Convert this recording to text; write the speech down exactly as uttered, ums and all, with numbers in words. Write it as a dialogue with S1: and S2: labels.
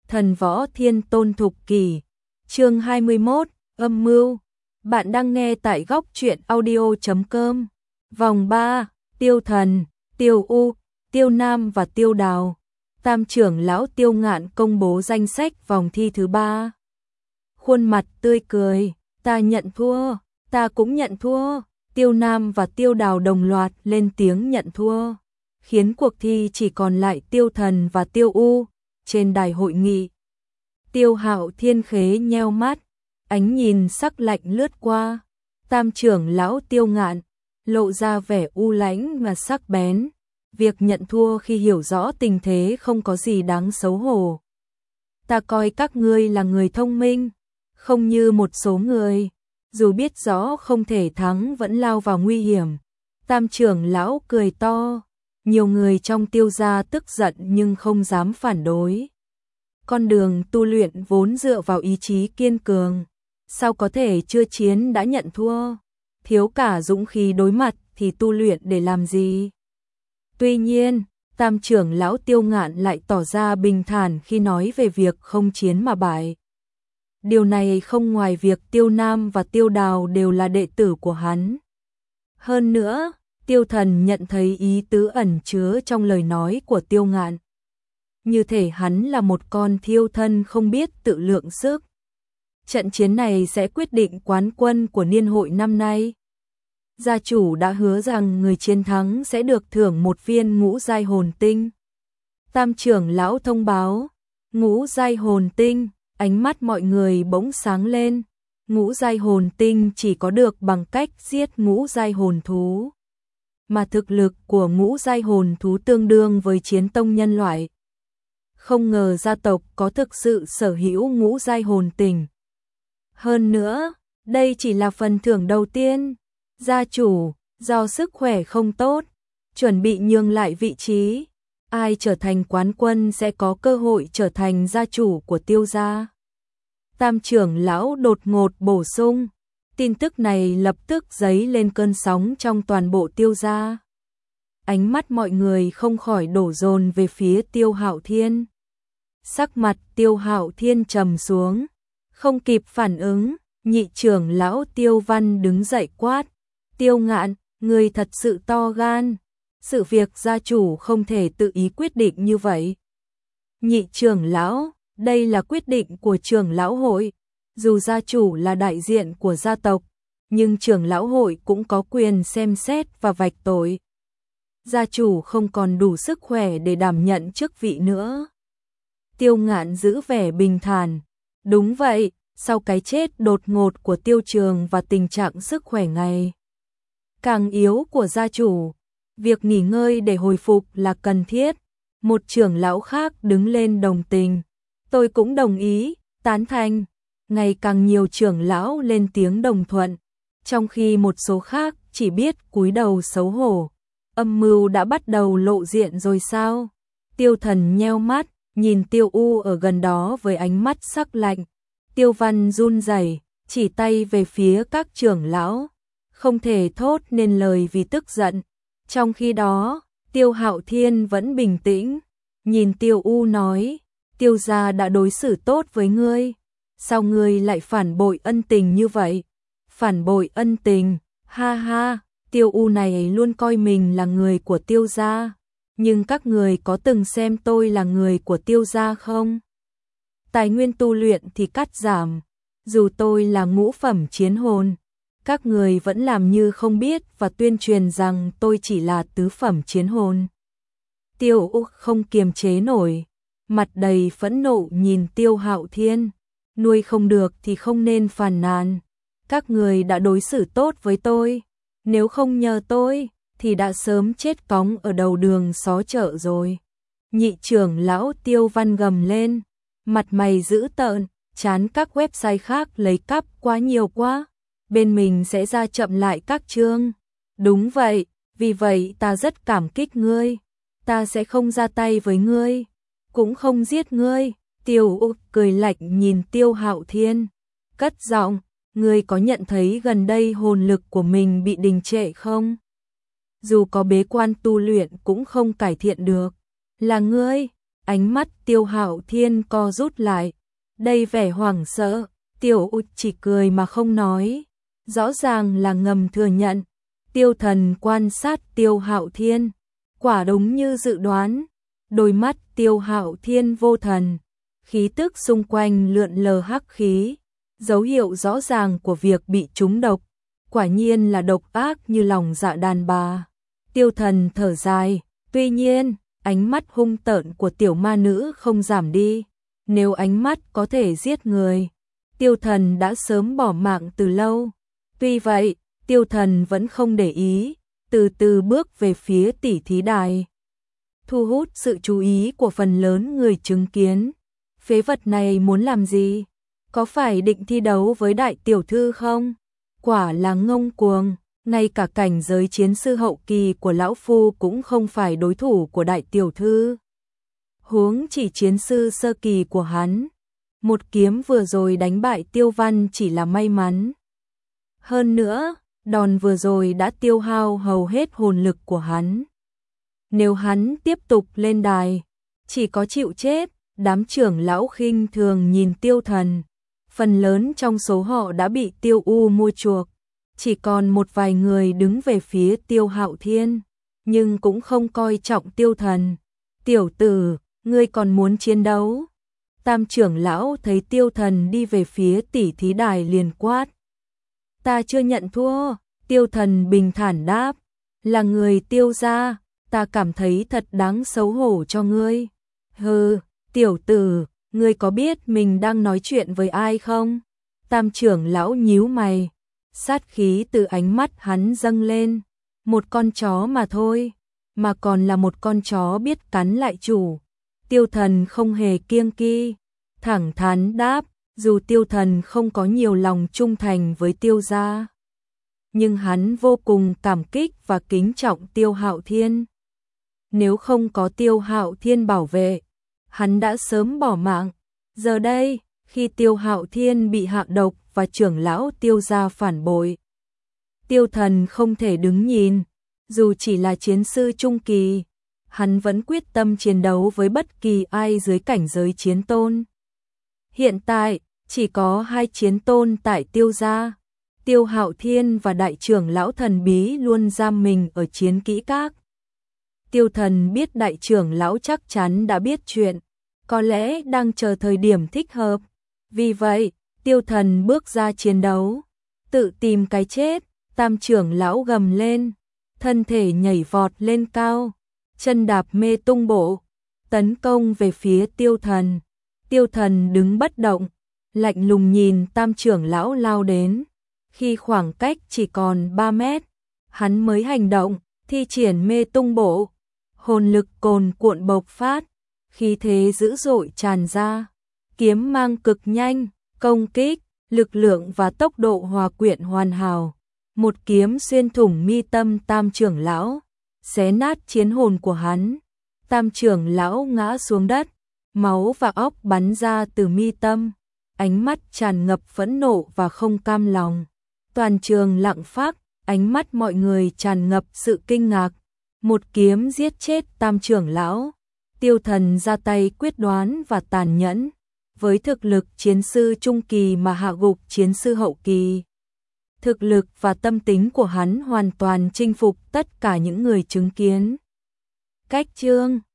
S1: Thần võ thiên tôn thục kỷ, chương hai mươi mốt, âm mưu. Bạn đang nghe tại góc truyện audio chấm com. Vòng ba, Tiêu Thần, Tiêu U, Tiêu Nam và Tiêu Đào. Tam trưởng lão Tiêu Ngạn công bố danh sách vòng thi thứ ba. Khuôn mặt tươi cười, ta nhận thua, ta cũng nhận thua. Tiêu Nam và Tiêu Đào đồng loạt lên tiếng nhận thua, khiến cuộc thi chỉ còn lại Tiêu Thần và Tiêu U. Trên đài hội nghị, Tiêu Hạo Thiên khế nheo mắt, ánh nhìn sắc lạnh lướt qua. Tam trưởng lão Tiêu Ngạn lộ ra vẻ u lãnh và sắc bén. Việc nhận thua khi hiểu rõ tình thế không có gì đáng xấu hổ. Ta coi các ngươi là người thông minh, không như một số người, dù biết rõ không thể thắng vẫn lao vào nguy hiểm. Tam trưởng lão cười to, nhiều người trong Tiêu gia tức giận nhưng không dám phản đối. Con đường tu luyện vốn dựa vào ý chí kiên cường, sao có thể chưa chiến đã nhận thua, thiếu cả dũng khí đối mặt thì tu luyện để làm gì? Tuy nhiên, Tam trưởng lão Tiêu Ngạn lại tỏ ra bình thản khi nói về việc không chiến mà bại. Điều này không ngoài việc Tiêu Nam và Tiêu Đào đều là đệ tử của hắn. Hơn nữa, Tiêu Thần nhận thấy ý tứ ẩn chứa trong lời nói của Tiêu Ngạn. Như thể hắn là một con thiêu thân không biết tự lượng sức. Trận chiến này sẽ quyết định quán quân của niên hội năm nay. Gia chủ đã hứa rằng người chiến thắng sẽ được thưởng một viên ngũ giai hồn tinh. Tam trưởng lão thông báo, ngũ giai hồn tinh, ánh mắt mọi người bỗng sáng lên. Ngũ giai hồn tinh chỉ có được bằng cách giết ngũ giai hồn thú, mà thực lực của ngũ giai hồn thú tương đương với chiến tông nhân loại. Không ngờ gia tộc có thực sự sở hữu ngũ giai hồn tinh. Hơn nữa, đây chỉ là phần thưởng đầu tiên. Gia chủ, do sức khỏe không tốt, chuẩn bị nhường lại vị trí. Ai trở thành quán quân sẽ có cơ hội trở thành gia chủ của Tiêu gia. Tam trưởng lão đột ngột bổ sung. Tin tức này lập tức dấy lên cơn sóng trong toàn bộ Tiêu gia. Ánh mắt mọi người không khỏi đổ dồn về phía Tiêu Hạo Thiên. Sắc mặt Tiêu Hạo Thiên trầm xuống, không kịp phản ứng, nhị trưởng lão Tiêu Văn đứng dậy quát. Tiêu Ngạn, người thật sự to gan, sự việc gia chủ không thể tự ý quyết định như vậy. Nhị trưởng lão, đây là quyết định của trưởng lão hội, dù gia chủ là đại diện của gia tộc, nhưng trưởng lão hội cũng có quyền xem xét và vạch tội. Gia chủ không còn đủ sức khỏe để đảm nhận chức vị nữa. Tiêu Ngạn giữ vẻ bình thản, đúng vậy, sau cái chết đột ngột của Tiêu Trường và tình trạng sức khỏe ngày càng yếu của gia chủ, việc nghỉ ngơi để hồi phục là cần thiết. Một trưởng lão khác đứng lên đồng tình. Tôi cũng đồng ý, tán thành. Ngày càng nhiều trưởng lão lên tiếng đồng thuận, trong khi một số khác chỉ biết cúi đầu xấu hổ. Âm mưu đã bắt đầu lộ diện rồi sao? Tiêu Thần nheo mắt, nhìn Tiêu U ở gần đó với ánh mắt sắc lạnh. Tiêu Văn run rẩy, chỉ tay về phía các trưởng lão, không thể thốt nên lời vì tức giận. Trong khi đó, Tiêu Hạo Thiên vẫn bình tĩnh, nhìn Tiêu U nói, Tiêu gia đã đối xử tốt với ngươi, sao ngươi lại phản bội ân tình như vậy? Phản bội ân tình, ha ha, Tiêu U này luôn coi mình là người của Tiêu gia, nhưng các người có từng xem tôi là người của Tiêu gia không? Tài nguyên tu luyện thì cắt giảm, dù tôi là ngũ phẩm chiến hồn, các người vẫn làm như không biết và tuyên truyền rằng tôi chỉ là tứ phẩm chiến hồn. Tiêu U không kiềm chế nổi, mặt đầy phẫn nộ nhìn Tiêu Hạo Thiên, nuôi không được thì không nên phàn nàn. Các người đã đối xử tốt với tôi, nếu không nhờ tôi thì đã sớm chết cóng ở đầu đường xó chợ rồi. Nhị trưởng lão Tiêu Văn gầm lên, mặt mày dữ tợn, chán các website khác lấy cắp quá nhiều quá. Bên mình sẽ ra chậm lại các chương. Đúng vậy, vì vậy ta rất cảm kích ngươi. Ta sẽ không ra tay với ngươi, cũng không giết ngươi. Tiêu U cười lạnh nhìn Tiêu Hạo Thiên, cất giọng, ngươi có nhận thấy gần đây hồn lực của mình bị đình trệ không? Dù có bế quan tu luyện cũng không cải thiện được. Là ngươi, Ánh mắt Tiêu Hạo Thiên co rút lại, đầy vẻ hoảng sợ. Tiểu U chỉ cười mà không nói, rõ ràng là ngầm thừa nhận. Tiêu Thần quan sát Tiêu Hạo Thiên, quả đúng như dự đoán, đôi mắt Tiêu Hạo Thiên vô thần, khí tức xung quanh lượn lờ hắc khí, dấu hiệu rõ ràng của việc bị trúng độc, quả nhiên là độc ác như lòng dạ đàn bà. Tiêu Thần thở dài, tuy nhiên, ánh mắt hung tợn của tiểu ma nữ không giảm đi, nếu ánh mắt có thể giết người, Tiêu Thần đã sớm bỏ mạng từ lâu. Tuy vậy, Tiêu Thần vẫn không để ý, từ từ bước về phía tỉ thí đài, thu hút sự chú ý của phần lớn người chứng kiến. Phế vật này muốn làm gì? Có phải định thi đấu với đại tiểu thư không? Quả là ngông cuồng, ngay cả cảnh giới chiến sư hậu kỳ của lão phu cũng không phải đối thủ của đại tiểu thư. Huống chỉ chiến sư sơ kỳ của hắn, một kiếm vừa rồi đánh bại Tiêu Văn chỉ là may mắn. Hơn nữa, đòn vừa rồi đã tiêu hao hầu hết hồn lực của hắn. Nếu hắn tiếp tục lên đài, chỉ có chịu chết. Đám trưởng lão khinh thường nhìn Tiêu Thần, phần lớn trong số họ đã bị Tiêu U mua chuộc, chỉ còn một vài người đứng về phía Tiêu Hạo Thiên, nhưng cũng không coi trọng Tiêu Thần. Tiểu tử, ngươi còn muốn chiến đấu? Tam trưởng lão thấy Tiêu Thần đi về phía tỉ thí đài liền quát. Ta chưa nhận thua, Tiêu Thần bình thản đáp, là người Tiêu gia, ta cảm thấy thật đáng xấu hổ cho ngươi. Hừ, tiểu tử, ngươi có biết mình đang nói chuyện với ai không? Tam trưởng lão nhíu mày, sát khí từ ánh mắt hắn dâng lên, một con chó mà thôi, mà còn là một con chó biết cắn lại chủ. Tiêu Thần không hề kiêng kỵ, thẳng thắn đáp, dù Tiêu Thần không có nhiều lòng trung thành với Tiêu gia, nhưng hắn vô cùng cảm kích và kính trọng Tiêu Hạo Thiên. Nếu không có Tiêu Hạo Thiên bảo vệ, hắn đã sớm bỏ mạng. Giờ đây, khi Tiêu Hạo Thiên bị hạ độc và trưởng lão Tiêu gia phản bội, Tiêu Thần không thể đứng nhìn, dù chỉ là chiến sư trung kỳ, hắn vẫn quyết tâm chiến đấu với bất kỳ ai dưới cảnh giới chiến tôn. Hiện tại, chỉ có hai chiến tôn tại Tiêu gia, Tiêu Hạo Thiên và đại trưởng lão thần bí luôn giam mình ở chiến kỹ các. Tiêu Thần biết đại trưởng lão chắc chắn đã biết chuyện, có lẽ đang chờ thời điểm thích hợp. Vì vậy, Tiêu Thần bước ra chiến đấu, tự tìm cái chết. Tam trưởng lão gầm lên, thân thể nhảy vọt lên cao, chân đạp mê tung bộ, tấn công về phía Tiêu Thần. Tiêu Thần đứng bất động, lạnh lùng nhìn tam trưởng lão lao đến. Khi khoảng cách chỉ còn ba mét, hắn mới hành động, thi triển mê tung bộ. Hồn lực cồn cuộn bộc phát, khí thế dữ dội tràn ra, kiếm mang cực nhanh, công kích, lực lượng và tốc độ hòa quyện hoàn hảo. Một kiếm xuyên thủng mi tâm tam trưởng lão, xé nát chiến hồn của hắn. Tam trưởng lão ngã xuống đất, máu và óc bắn ra từ mi tâm, ánh mắt tràn ngập phẫn nộ và không cam lòng. Toàn trường lặng phác, ánh mắt mọi người tràn ngập sự kinh ngạc. Một kiếm giết chết tam trưởng lão. Tiêu Thần ra tay quyết đoán và tàn nhẫn, với thực lực chiến sư trung kỳ mà hạ gục chiến sư hậu kỳ. Thực lực và tâm tính của hắn hoàn toàn chinh phục tất cả những người chứng kiến. Cách chương